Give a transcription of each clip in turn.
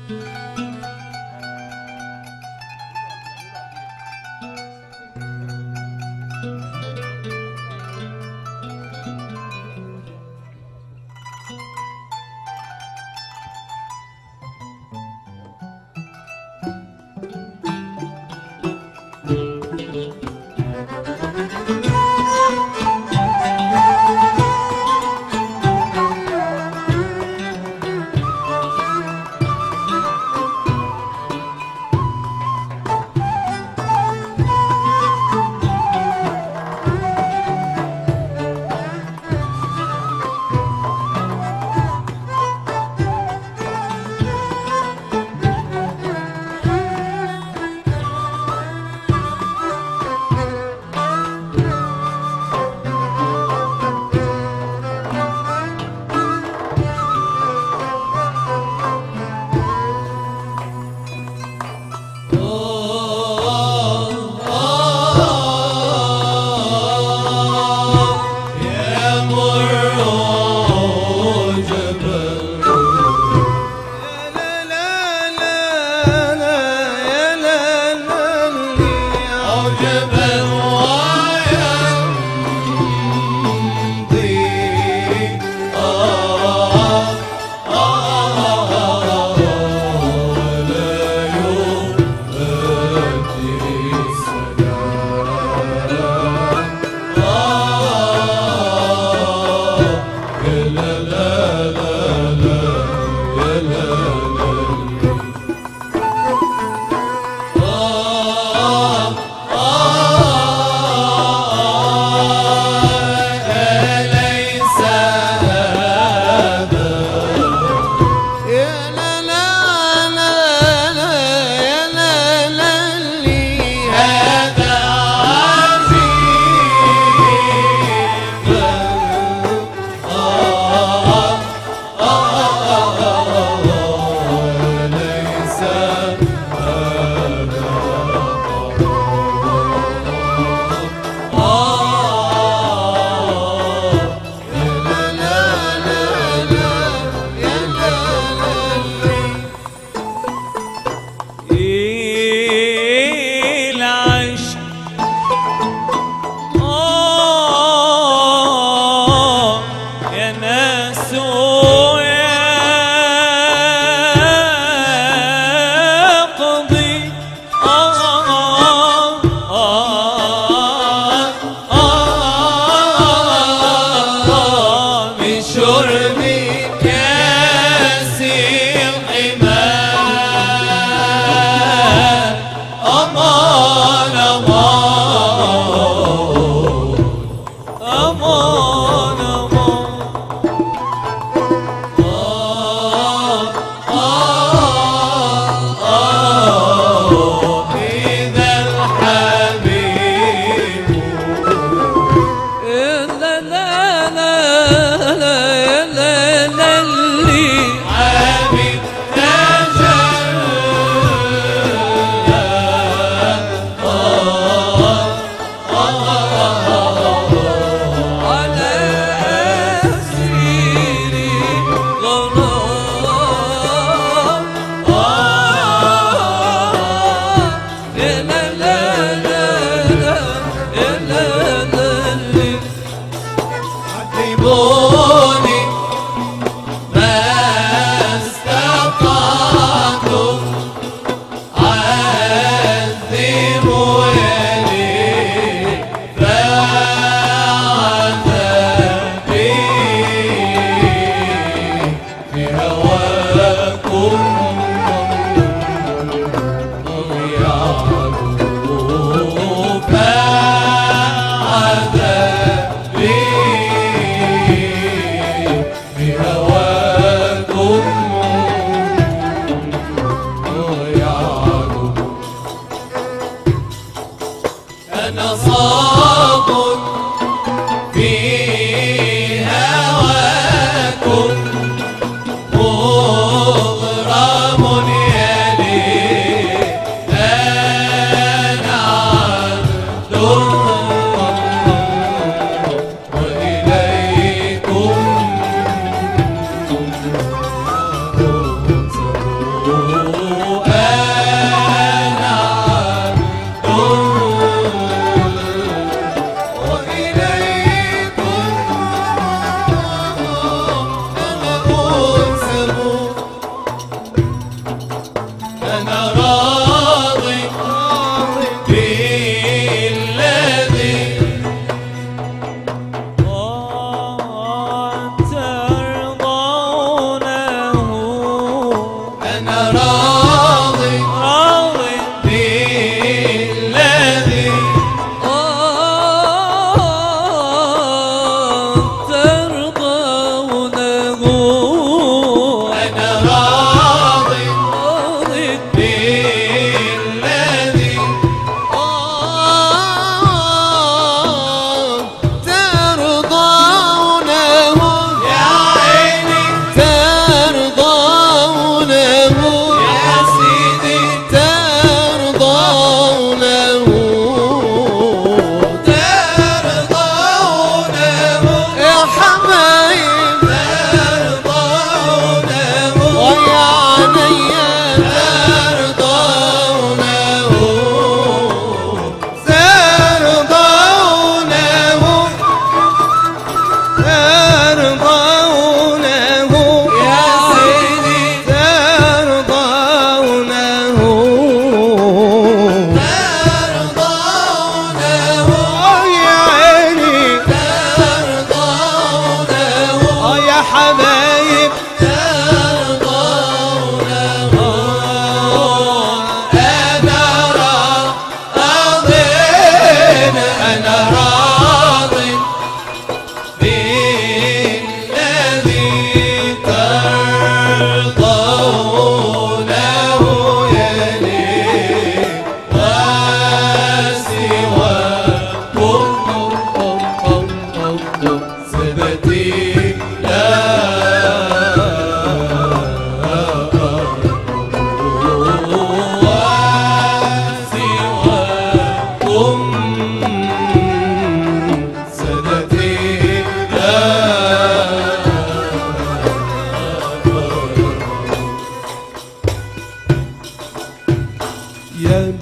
مغرى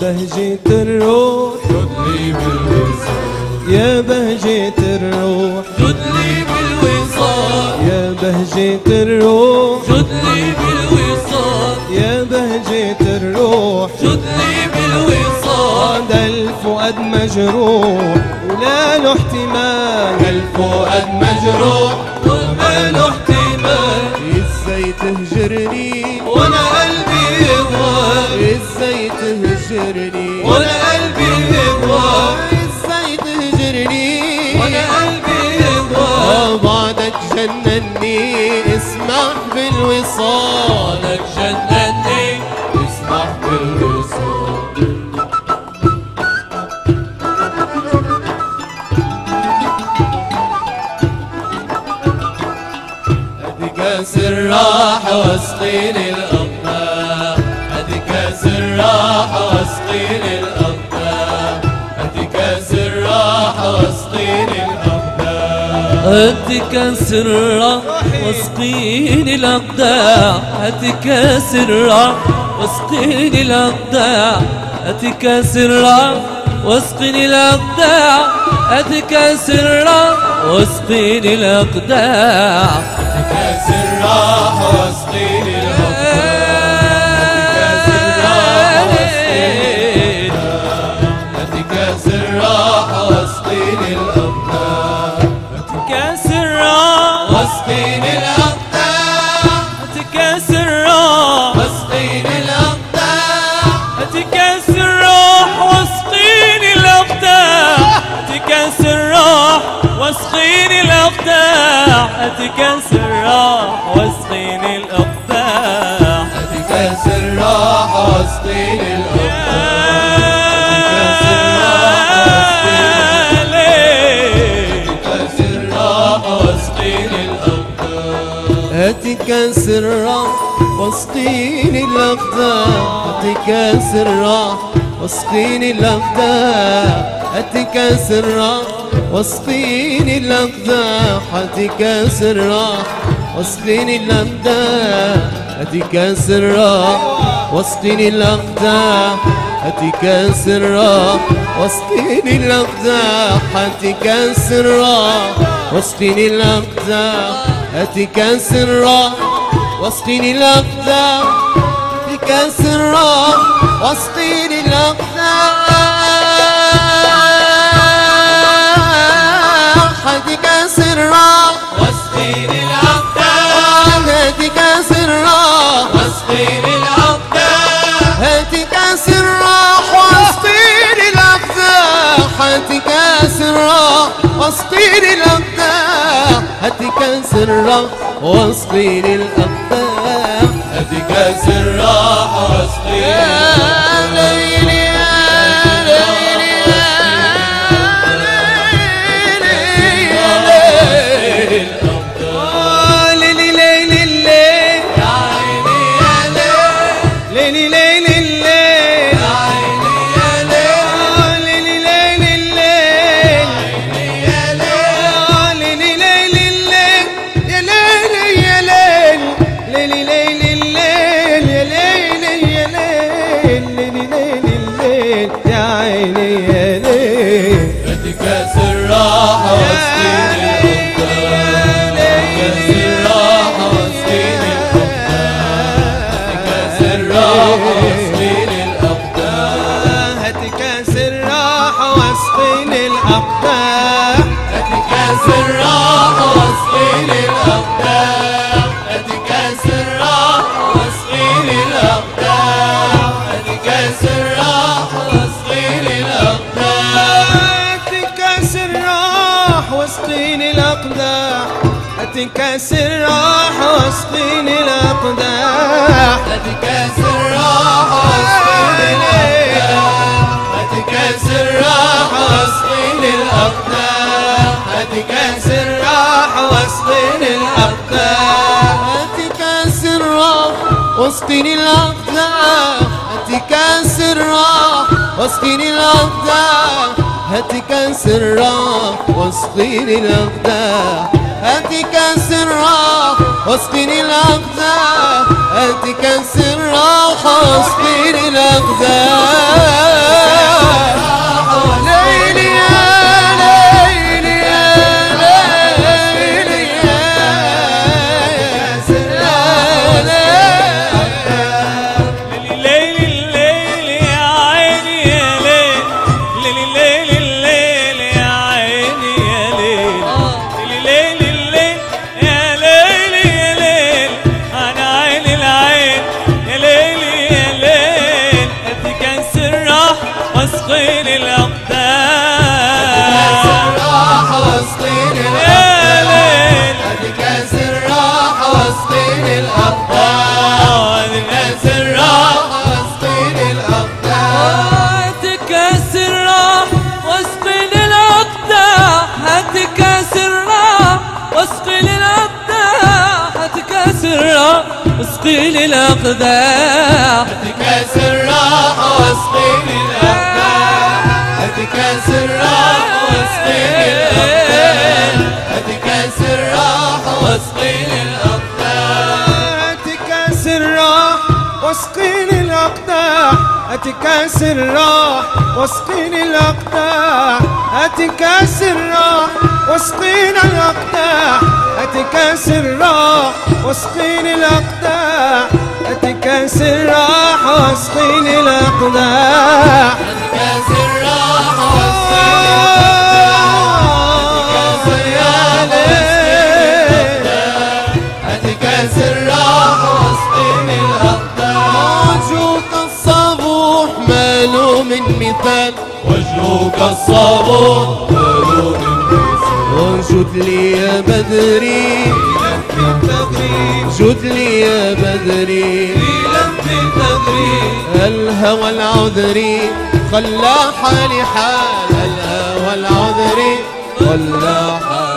بهجة الروح جدلي بالوصال، يا بهجة الروح جدلي بالوصال، يا بهجة الروح جدلي بالوصال، يا بهجة الروح جدلي بالوصال. ده الفؤاد مجروح ولا له احتمال، الفؤاد مجروح وما له احتمال. ازاي تهجرني وانا قلبي يهواك، ازاي تهجرني وانا قلبي يهواك، ازاي تهجرني وانا قلبي يهواك. بعدك جنني اسمح بالوصال، بعدك جنني اسمح بالوصال. ادي كاس الراحة واسقيني الأقدام، ادي كاس الراحة واسقيني الأقدام، ادي كاس الراحة واسقيني الأقدام. ادي كاس الراحة واسقيني الأقدام، ادي كاس الراحة واسقيني الأقدام، ادي كاس الراحة واسقيني الأقدام، ادي كاس الراحة واسقيني الأقدام. كاس الراحة واسقيني الأقدام، كاس الراحة واسقيني الأقدام، كاس الراحة واسقيني الأقدام، كاس الراحة واسقيني الأقدام، كاس الراحة واسقيني الأقدام، كاس الراحة واسقيني الأقدام، كاس الراحة واسقيني الأقدام، كاس الراحة واسقيني الأقدام. كاس الراحة واسقيني هاتي كاس الراحة واسقيني الأقدام، هاتي كاس الراحة واسقيني الأقدام، هاتي كاس الراحة واسقيني الأقدام، هاتي كاس الراحة واسقيني الأقدام، هاتي كاس الراحة واسقيني الأقدام، هاتي كاس الراحة واسقيني الأقدام، هاتي كاس الراحة واسقيني الأقدام، هاتي كاس الراحة واسقيني الأقدام، هاتي كاس الراحة واسقيني الأقدام، هاتي كاس الراحة واسقيني الأقدام، هاتي كاس الراحة واسقيني الأقدام، هاتي كاس الراحة واسقيني الأقدام، هاتي كاس الراحة واسقيني الأقدام، هاتي كاس الراحة واسقيني الأقدام. ادي كاس الراحة واسقيني يا ليلي يا ليلي يا ليلي ليلي ليلي ليلي يا عيني يا ليل، ليلي ليلي ليلي يا عيني يا ليل، ليلي ليلي ليلي يا ليل، ليلي ليلي الليل يا ليلي يا ليل ليلي ليلي الليل يا ليلي يا ليل ليلي ليلي الليل يا عيني يا ليل. ادي كاس الراحة واسقيني الأقدام، كاس الراحة واسقيني الأقدام، كاس الراحة واسقيني الأقدام، هاتي كاس الراحة واسقيني الأقدام، ادي كاس الراحة واسقيني الأقدام، ادي كاس الراحة واسقيني الأقدام، ادي كاس الراحة واسقيني الأقدام، هاتي كاس الراحة واسقيني الأقدام، هاتي كاس الراحة واسقيني الأقدام، ادي كاس الراحة واسقيني الأقدام، ادي كاس الراحة واسقيني الأقدام، ادي كاس الراحة واسقيني الأقدام، هاتي كاس الراحة واسقيني الأقدام، هاتي كاس الراحة واسقيني الأقدام، هاتي كاس الراحة واسقيني الأقدام، هاتي كاس الراحة واسقيني الأقدام، هاتي كاس الراحة واسقيني الأقدام. الأقدام هتكسر راح واسقيني الأقدام هتكسر راح واسقيني الأقدام هتكسر راح واسقيني الأقدام هتكسر راح واسقيني الأقدام هتكسر راح واسقيني الأقدام هتكسر راح واسقيني الأقدام هتكسر راح واسقيني الأقدام هتكسر راح واسقيني الأقدام هتكسر راح واسقيني الأقدام هتكسر راح واسقيني الأقدام هتكسر راح واسقيني الأقدام هتكسر راح واسقيني الأقدام هتكسر راح واسقيني هتكسر راح واسقيني الأقدام وجهك الصبوح ماله من مثال وجهك الصبوح ماله من مثال وجد لي يا بدري جد لي يا بدري الهوى العذري خلى حالي حال الهوى العذري خلى حالي